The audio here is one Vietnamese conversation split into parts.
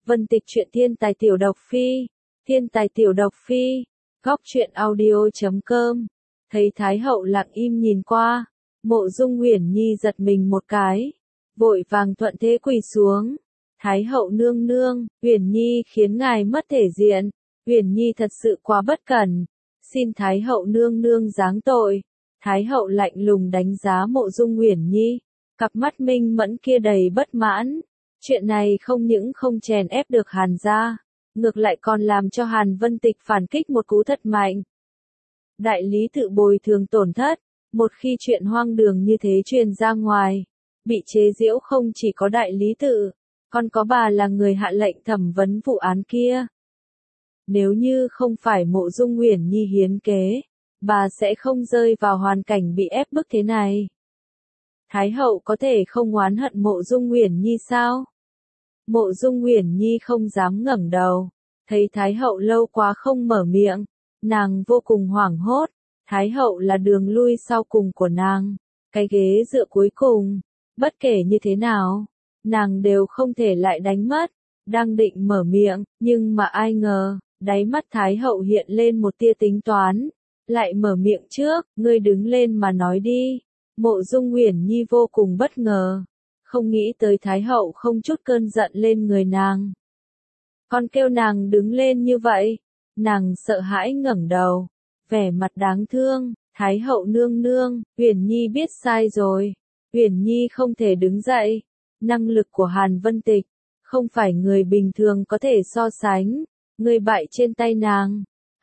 Vân Tịch truyện thiên tài tiểu độc phi, thiên tài tiểu độc phi, góc truyện audio.com. Thấy Thái hậu lặng im nhìn qua, Mộ Dung Uyển Nhi giật mình một cái, vội vàng thuận thế quỳ xuống. Thái hậu nương nương, Uyển Nhi khiến ngài mất thể diện, Uyển Nhi thật sự quá bất cẩn, xin Thái hậu nương nương giáng tội. Thái hậu lạnh lùng đánh giá Mộ Dung Uyển Nhi, cặp mắt minh mẫn kia đầy bất mãn. Chuyện này không những không chèn ép được Hàn gia, ngược lại còn làm cho Hàn Vân Tịch phản kích một cú thật mạnh. Đại lý tự bồi thường tổn thất, một khi chuyện hoang đường như thế truyền ra ngoài, bị chế giễu không chỉ có đại lý tự, còn có bà là người hạ lệnh thẩm vấn vụ án kia. Nếu như không phải Mộ Dung Uyển Nhi hiến kế, bà sẽ không rơi vào hoàn cảnh bị ép bức thế này. Thái hậu có thể không oán hận Mộ Dung Uyển Nhi sao? Mộ Dung Uyển Nhi không dám ngẩng đầu, thấy Thái hậu lâu quá không mở miệng, nàng vô cùng hoảng hốt. Thái hậu là đường lui sau cùng của nàng, cái ghế dựa cuối cùng, bất kể như thế nào, nàng đều không thể lại đánh mất. Đang định mở miệng, nhưng mà ai ngờ, đáy mắt Thái hậu hiện lên một tia tính toán, lại mở miệng trước, ngươi đứng lên mà nói đi. Mộ Dung Uyển Nhi vô cùng bất ngờ, không nghĩ tới Thái hậu không chút cơn giận lên người nàng, còn kêu nàng đứng lên như vậy. Nàng sợ hãi ngẩng đầu, vẻ mặt đáng thương. Thái hậu nương nương, Uyển Nhi biết sai rồi. Uyển Nhi không thể đứng dậy. Năng lực của Hàn Vân Tịch không phải người bình thường có thể so sánh. Người bại trên tay nàng,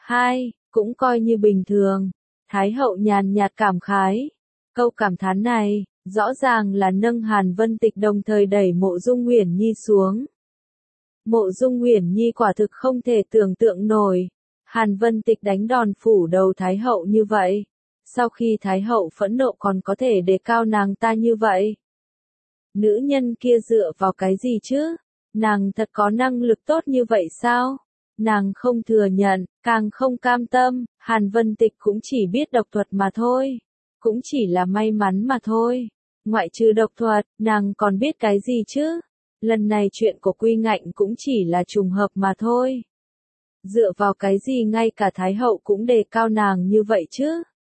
cũng coi như bình thường. Thái hậu nhàn nhạt cảm khái. Câu cảm thán này, rõ ràng là nâng Hàn Vân Tịch đồng thời đẩy Mộ Dung Uyển Nhi xuống. Mộ Dung Uyển Nhi quả thực không thể tưởng tượng nổi, Hàn Vân Tịch đánh đòn phủ đầu Thái hậu như vậy. Sau khi Thái hậu phẫn nộ còn có thể đề cao nàng ta như vậy. Nữ nhân kia dựa vào cái gì chứ? Nàng thật có năng lực tốt như vậy sao? Nàng không thừa nhận, càng không cam tâm. Hàn Vân Tịch cũng chỉ biết độc thuật mà thôi. Cũng chỉ là may mắn mà thôi. Ngoại trừ độc thuật, nàng còn biết cái gì chứ? Lần này chuyện của Quy Ngạnh cũng chỉ là trùng hợp mà thôi. Dựa vào cái gì ngay cả Thái hậu cũng đề cao nàng như vậy chứ?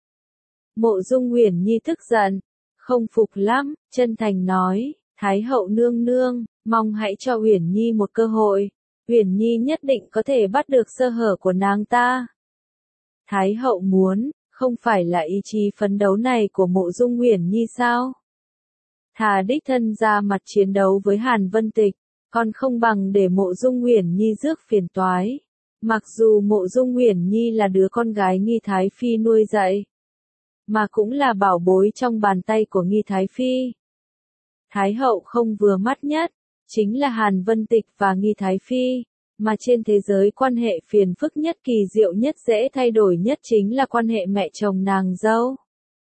Mộ Dung Uyển Nhi tức giận, không phục lắm, chân thành nói, Thái hậu nương nương, mong hãy cho Uyển Nhi một cơ hội. Uyển Nhi nhất định có thể bắt được sơ hở của nàng ta. Thái hậu muốn, không phải là ý chí phấn đấu này của Mộ Dung Uyển Nhi sao? Thà đích thân ra mặt chiến đấu với Hàn Vân Tịch, còn không bằng để Mộ Dung Uyển Nhi rước phiền toái. Mặc dù Mộ Dung Uyển Nhi là đứa con gái Nghi Thái Phi nuôi dạy, mà cũng là bảo bối trong bàn tay của Nghi Thái Phi. Thái hậu không vừa mắt nhất, chính là Hàn Vân Tịch và Nghi Thái Phi, mà trên thế giới quan hệ phiền phức nhất, kỳ diệu nhất, dễ thay đổi nhất chính là quan hệ mẹ chồng nàng dâu.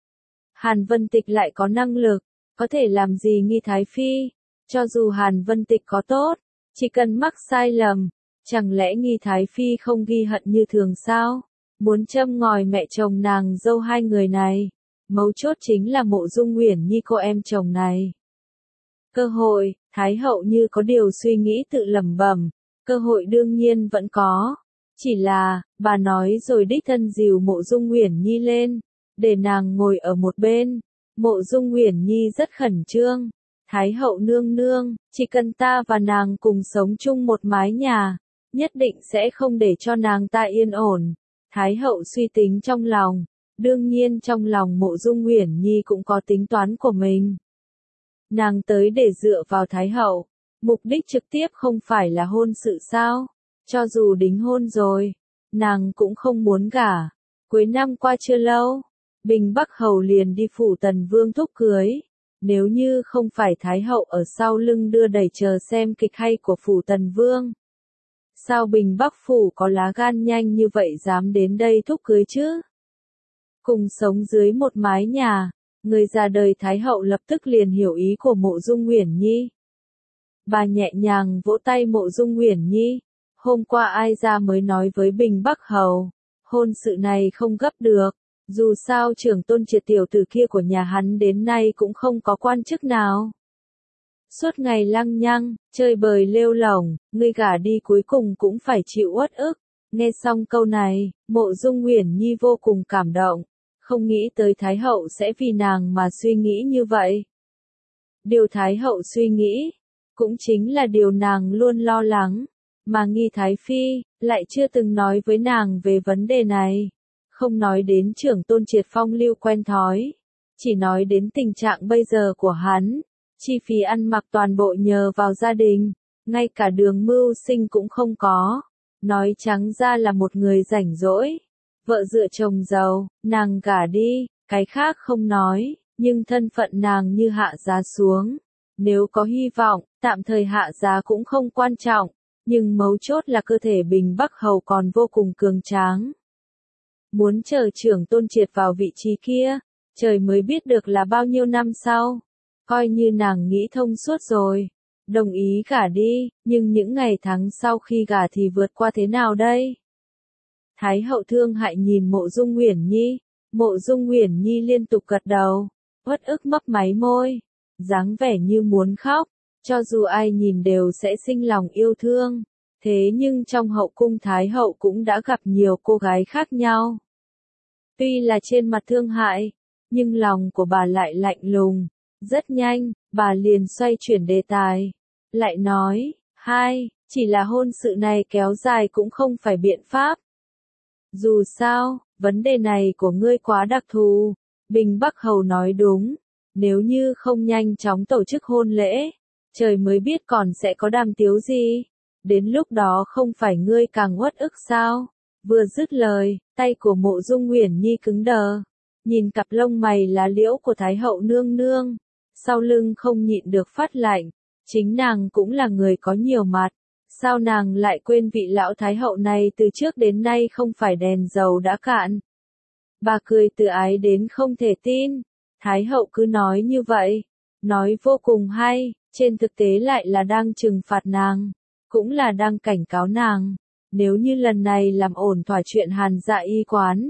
Hàn Vân Tịch lại có năng lực, có thể làm gì Nghi Thái Phi? Cho dù Hàn Vân Tịch có tốt, chỉ cần mắc sai lầm, chẳng lẽ Nghi Thái Phi không ghi hận như thường sao? Muốn châm ngòi mẹ chồng nàng dâu hai người này, mấu chốt chính là Mộ Dung Uyển Nhi cô em chồng này. Cơ hội, Thái hậu như có điều suy nghĩ tự lẩm bẩm, cơ hội đương nhiên vẫn có, chỉ là, bà nói rồi đích thân dìu Mộ Dung Uyển Nhi lên, để nàng ngồi ở một bên. Mộ Dung Uyển Nhi rất khẩn trương. Thái hậu nương nương, chỉ cần ta và nàng cùng sống chung một mái nhà, nhất định sẽ không để cho nàng ta yên ổn. Thái hậu suy tính trong lòng, đương nhiên trong lòng Mộ Dung Uyển Nhi cũng có tính toán của mình. Nàng tới để dựa vào Thái hậu, mục đích trực tiếp không phải là hôn sự sao? Cho dù đính hôn rồi, nàng cũng không muốn gả. Cuối năm qua chưa lâu, Bình Bắc Hầu liền đi phủ Tần Vương thúc cưới. Nếu như không phải Thái hậu ở sau lưng đưa đẩy chờ xem kịch hay của phủ Tần Vương, sao Bình Bắc phủ có lá gan nhanh như vậy dám đến đây thúc cưới chứ? Cùng sống dưới một mái nhà, người già đời Thái hậu lập tức liền hiểu ý của Mộ Dung Uyển Nhi. Bà nhẹ nhàng vỗ tay Mộ Dung Uyển Nhi. Hôm qua ai ra mới nói với Bình Bắc Hầu, hôn sự này không gấp được. Dù sao trưởng tôn Triệt tiểu tử kia của nhà hắn đến nay cũng không có quan chức nào. suốt ngày lăng nhăng, chơi bời lêu lổng, ngươi gả đi cuối cùng cũng phải chịu uất ức. Nghe xong câu này, Mộ Dung Uyển Nhi vô cùng cảm động, không nghĩ tới Thái hậu sẽ vì nàng mà suy nghĩ như vậy. Điều Thái hậu suy nghĩ, cũng chính là điều nàng luôn lo lắng, mà Nghi Thái Phi lại chưa từng nói với nàng về vấn đề này. Không nói đến trưởng tôn Triệt Phong lưu quen thói, chỉ nói đến tình trạng bây giờ của hắn, chi phí ăn mặc toàn bộ nhờ vào gia đình, ngay cả đường mưu sinh cũng không có. Nói trắng ra là một người rảnh rỗi, vợ dựa chồng giàu, nàng gả đi, cái khác không nói, nhưng thân phận nàng như hạ giá xuống. Nếu có hy vọng, tạm thời hạ giá cũng không quan trọng, nhưng mấu chốt là cơ thể Bình Bắc Hầu còn vô cùng cường tráng. Muốn chờ trưởng tôn Triệt vào vị trí kia, trời mới biết được là bao nhiêu năm sau. Coi như nàng nghĩ thông suốt rồi, đồng ý gả đi, nhưng những ngày tháng sau khi gả thì vượt qua thế nào đây? Thái hậu thương hại nhìn Mộ Dung Uyển Nhi, Mộ Dung Uyển Nhi liên tục gật đầu, uất ức mấp máy môi, dáng vẻ như muốn khóc, cho dù ai nhìn đều sẽ sinh lòng yêu thương. Thế nhưng trong hậu cung Thái hậu cũng đã gặp nhiều cô gái khác nhau. Tuy là trên mặt thương hại, nhưng lòng của bà lại lạnh lùng. Rất nhanh, bà liền xoay chuyển đề tài. Lại nói, chỉ là hôn sự này kéo dài cũng không phải biện pháp. Dù sao, vấn đề này của ngươi quá đặc thù. Bình Bắc Hầu nói đúng, nếu như không nhanh chóng tổ chức hôn lễ, trời mới biết còn sẽ có đàm tiếu gì. Đến lúc đó không phải ngươi càng uất ức sao? Vừa dứt lời, tay của Mộ Dung Uyển Nhi cứng đờ, nhìn cặp lông mày lá liễu của Thái hậu nương nương, sau lưng không nhịn được phát lạnh. Chính nàng cũng là người có nhiều mặt, sao nàng lại quên vị lão Thái hậu này từ trước đến nay không phải đèn dầu đã cạn? Bà cười tự ái đến không thể tin. Thái hậu cứ nói như vậy, nói vô cùng hay, trên thực tế lại là đang trừng phạt nàng, cũng là đang cảnh cáo nàng. Nếu như lần này làm ổn thỏa chuyện Hàn Dạ y quán,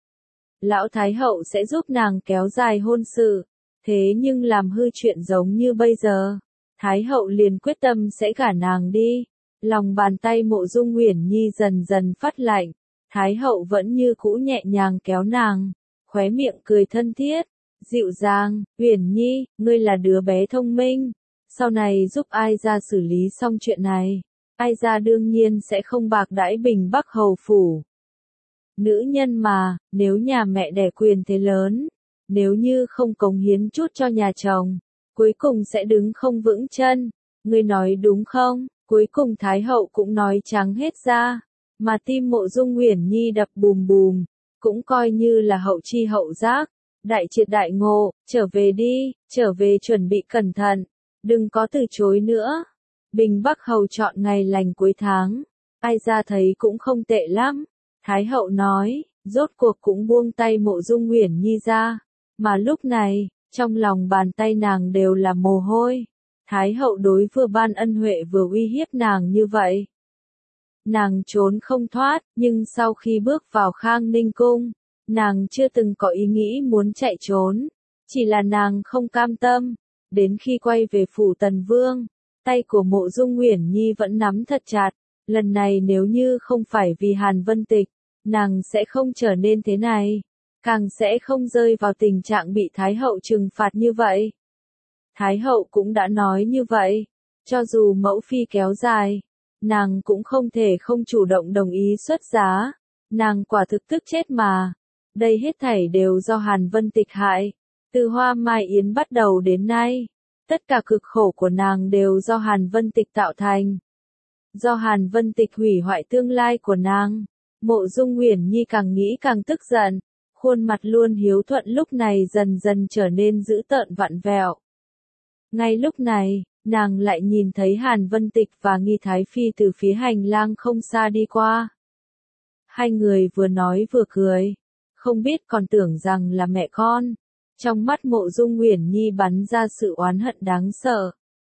lão Thái hậu sẽ giúp nàng kéo dài hôn sự. Thế nhưng làm hư chuyện giống như bây giờ, Thái hậu liền quyết tâm sẽ gả nàng đi. Lòng bàn tay Mộ Dung Uyển Nhi dần dần phát lạnh, Thái hậu vẫn như cũ nhẹ nhàng kéo nàng, khóe miệng cười thân thiết, dịu dàng. Uyển Nhi, ngươi là đứa bé thông minh, sau này giúp ai ra xử lý xong chuyện này, ai ra đương nhiên sẽ không bạc đãi Bình Bắc Hầu phủ. Nữ nhân mà, nếu nhà mẹ đẻ quyền thế lớn, nếu như không cống hiến chút cho nhà chồng, cuối cùng sẽ đứng không vững chân. Ngươi nói đúng không? Cuối cùng Thái hậu cũng nói trắng hết ra, mà tim Mộ Dung Uyển Nhi đập bùm bùm, cũng coi như là hậu chi hậu giác, đại triệt đại ngộ. Trở về đi, trở về chuẩn bị cẩn thận, đừng có từ chối nữa. Bình Bắc Hầu chọn ngày lành cuối tháng, ai ra thấy cũng không tệ lắm. Thái hậu nói, rốt cuộc cũng buông tay Mộ Dung Uyển Nhi ra, mà lúc này, trong lòng bàn tay nàng đều là mồ hôi. Thái hậu đối vừa ban ân huệ vừa uy hiếp nàng như vậy, nàng trốn không thoát. Nhưng sau khi bước vào Khang Ninh cung, nàng chưa từng có ý nghĩ muốn chạy trốn, chỉ là nàng không cam tâm. Đến khi quay về phủ Tần Vương, tay của Mộ Dung Uyển Nhi vẫn nắm thật chặt. Lần này nếu như không phải vì Hàn Vân Tịch, nàng sẽ không trở nên thế này, càng sẽ không rơi vào tình trạng bị Thái hậu trừng phạt như vậy. Thái hậu cũng đã nói như vậy, cho dù mẫu phi kéo dài, nàng cũng không thể không chủ động đồng ý xuất giá. Nàng quả thực tức chết mà. Đây hết thảy đều do Hàn Vân Tịch hại. Từ Hoa Mai Yến bắt đầu đến nay, tất cả cực khổ của nàng đều do Hàn Vân Tịch tạo thành. Do Hàn Vân Tịch hủy hoại tương lai của nàng. Mộ Dung Uyển Nhi càng nghĩ càng tức giận, khuôn mặt luôn hiếu thuận lúc này dần dần trở nên dữ tợn vặn vẹo. Ngay lúc này, nàng lại nhìn thấy Hàn Vân Tịch và Nghi Thái Phi từ phía hành lang không xa đi qua. Hai người vừa nói vừa cười, không biết còn tưởng rằng là mẹ con. Trong mắt Mộ Dung Uyển Nhi bắn ra sự oán hận đáng sợ.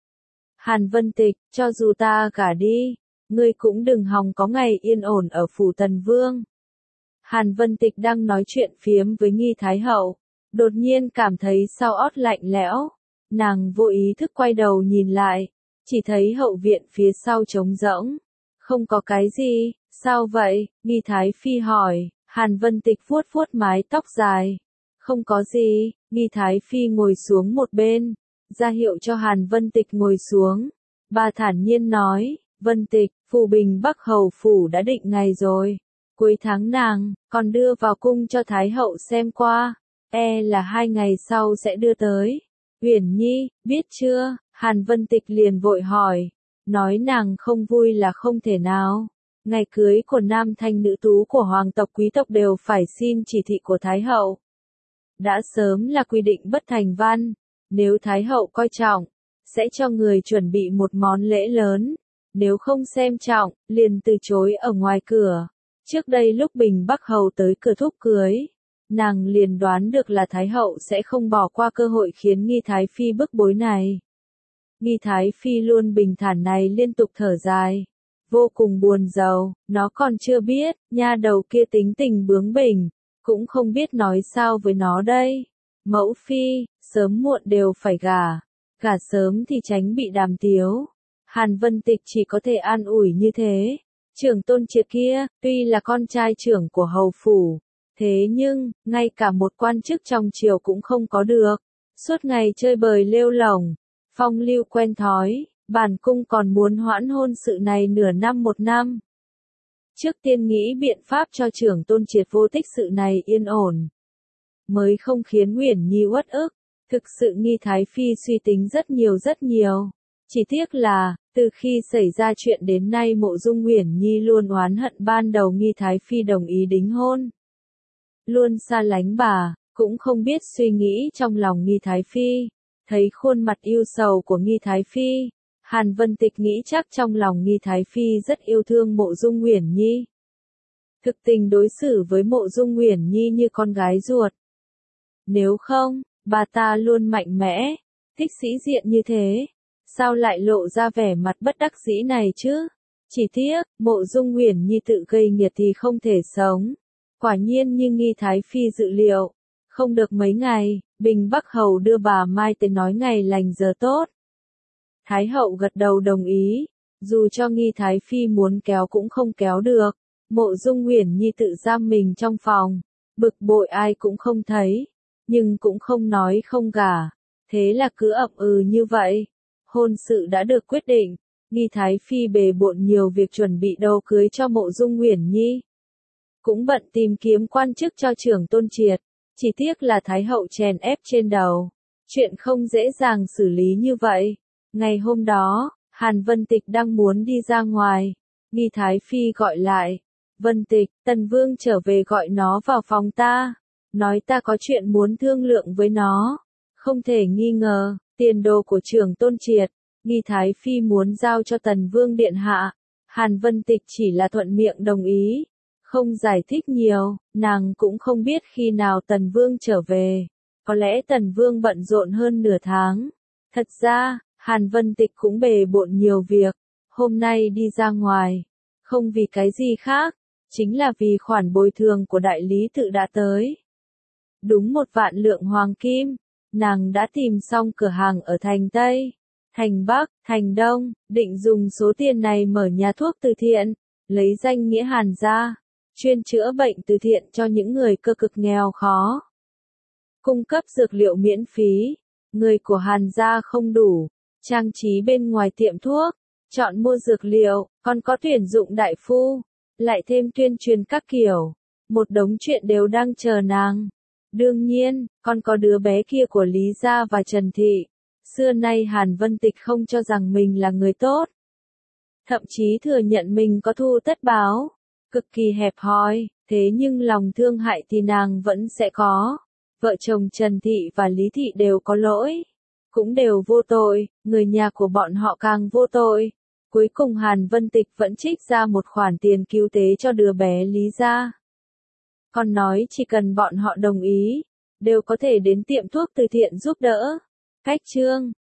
Hàn Vân Tịch, cho dù ta gả đi, ngươi cũng đừng hòng có ngày yên ổn ở phủ Tần Vương. Hàn Vân Tịch đang nói chuyện phiếm với Nghi Thái Hậu, đột nhiên cảm thấy sau ót lạnh lẽo. Nàng vô ý thức quay đầu nhìn lại, chỉ thấy hậu viện phía sau trống rỗng. Không có cái gì, sao vậy? Nghi Thái Phi hỏi, Hàn Vân Tịch vuốt vuốt mái tóc dài. Không có gì, Nghi Thái Phi ngồi xuống một bên, ra hiệu cho Hàn Vân Tịch ngồi xuống. Bà thản nhiên nói, Vân Tịch, phủ Bình Bắc Hầu Phủ đã định ngày rồi. Cuối tháng nàng, còn đưa vào cung cho Thái Hậu xem qua. Là 2 ngày sau sẽ đưa tới. Uyển Nhi, biết chưa? Hàn Vân Tịch liền vội hỏi. Nói nàng không vui là không thể nào. Ngày cưới của nam thanh nữ tú của hoàng tộc quý tộc đều phải xin chỉ thị của Thái Hậu. Đã sớm là quy định bất thành văn. Nếu Thái Hậu coi trọng, sẽ cho người chuẩn bị một món lễ lớn. Nếu không xem trọng, liền từ chối ở ngoài cửa. Trước đây lúc Bình Bắc Hầu tới cửa thúc cưới, nàng liền đoán được là Thái Hậu sẽ không bỏ qua cơ hội khiến Nghi Thái Phi bức bối này. Nghi Thái Phi luôn bình thản này liên tục thở dài. Vô cùng buồn rầu, nó còn chưa biết, nha đầu kia tính tình bướng bỉnh, cũng không biết nói sao với nó đây. Mẫu Phi, sớm muộn đều phải gả, gả sớm thì tránh bị đàm tiếu. Hàn Vân Tịch chỉ có thể an ủi như thế. Trưởng Tôn Triệt kia, tuy là con trai trưởng của hầu phủ, thế nhưng, ngay cả một quan chức trong triều cũng không có được. Suốt ngày chơi bời lêu lổng, phong lưu quen thói, bản cung còn muốn hoãn hôn sự này nửa năm một năm. Trước tiên nghĩ biện pháp cho trưởng Tôn Triệt vô tích sự này yên ổn, mới không khiến Uyển Nhi uất ức. Thực sự Nghi Thái Phi suy tính rất nhiều. Chỉ tiếc là, từ khi xảy ra chuyện đến nay Mộ Dung Uyển Nhi luôn oán hận ban đầu Nghi Thái Phi đồng ý đính hôn. Luôn xa lánh bà, cũng không biết suy nghĩ trong lòng Nghi Thái Phi. Thấy khuôn mặt yêu sầu của Nghi Thái Phi, Hàn Vân Tịch nghĩ chắc trong lòng Nghi Thái Phi rất yêu thương Mộ Dung Uyển Nhi. Thực tình đối xử với Mộ Dung Uyển Nhi như con gái ruột. Nếu không, bà ta luôn mạnh mẽ, thích sĩ diện như thế. Sao lại lộ ra vẻ mặt bất đắc dĩ này chứ? Chỉ tiếc, Mộ Dung Uyển Nhi tự gây nghiệt thì không thể sống. Quả nhiên như Nghi Thái Phi dự liệu. Không được mấy ngày, Bình Bắc Hầu đưa bà Mai tới nói ngày lành giờ tốt. Thái Hậu gật đầu đồng ý. Dù cho Nghi Thái Phi muốn kéo cũng không kéo được. Mộ Dung Uyển Nhi tự giam mình trong phòng. Bực bội ai cũng không thấy. Nhưng cũng không nói không gả. Thế là cứ ậm như vậy. Hôn sự đã được quyết định, Nghi Thái Phi bề bộn nhiều việc chuẩn bị đồ cưới cho Mộ Dung Uyển Nhi. Cũng bận tìm kiếm quan chức cho trưởng Tôn Triệt, chỉ tiếc là Thái Hậu chèn ép trên đầu. Chuyện không dễ dàng xử lý như vậy. Ngày hôm đó, Hàn Vân Tịch đang muốn đi ra ngoài. Nghi Thái Phi gọi lại. Vân Tịch, Tần Vương trở về gọi nó vào phòng ta. Nói ta có chuyện muốn thương lượng với nó. Không thể nghi ngờ. Tiền đồ của trưởng Tôn Triệt, Nghi Thái Phi muốn giao cho Tần Vương Điện Hạ. Hàn Vân Tịch chỉ là thuận miệng đồng ý, không giải thích nhiều, nàng cũng không biết khi nào Tần Vương trở về. Có lẽ Tần Vương bận rộn hơn nửa tháng. Thật ra, Hàn Vân Tịch cũng bề bộn nhiều việc, hôm nay đi ra ngoài, không vì cái gì khác, chính là vì khoản bồi thường của đại lý tự đã tới. Đúng 1 vạn lượng hoàng kim. Nàng đã tìm xong cửa hàng ở thành Tây, thành Bắc, thành Đông, định dùng số tiền này mở nhà thuốc từ thiện, lấy danh nghĩa Hàn gia, chuyên chữa bệnh từ thiện cho những người cơ cực nghèo khó. Cung cấp dược liệu miễn phí, người của Hàn gia không đủ, trang trí bên ngoài tiệm thuốc, chọn mua dược liệu, còn có tuyển dụng đại phu, lại thêm tuyên truyền các kiểu, một đống chuyện đều đang chờ nàng. Đương nhiên, còn có đứa bé kia của Lý Gia và Trần Thị. Xưa nay Hàn Vân Tịch không cho rằng mình là người tốt. Thậm chí thừa nhận mình có thù tất báo. Cực kỳ hẹp hòi, thế nhưng lòng thương hại thì nàng vẫn sẽ có. Vợ chồng Trần Thị và Lý Thị đều có lỗi. Cũng đều vô tội, người nhà của bọn họ càng vô tội. Cuối cùng Hàn Vân Tịch vẫn trích ra một khoản tiền cứu tế cho đứa bé Lý Gia. Còn nói chỉ cần bọn họ đồng ý, đều có thể đến tiệm thuốc từ thiện giúp đỡ. Cách chương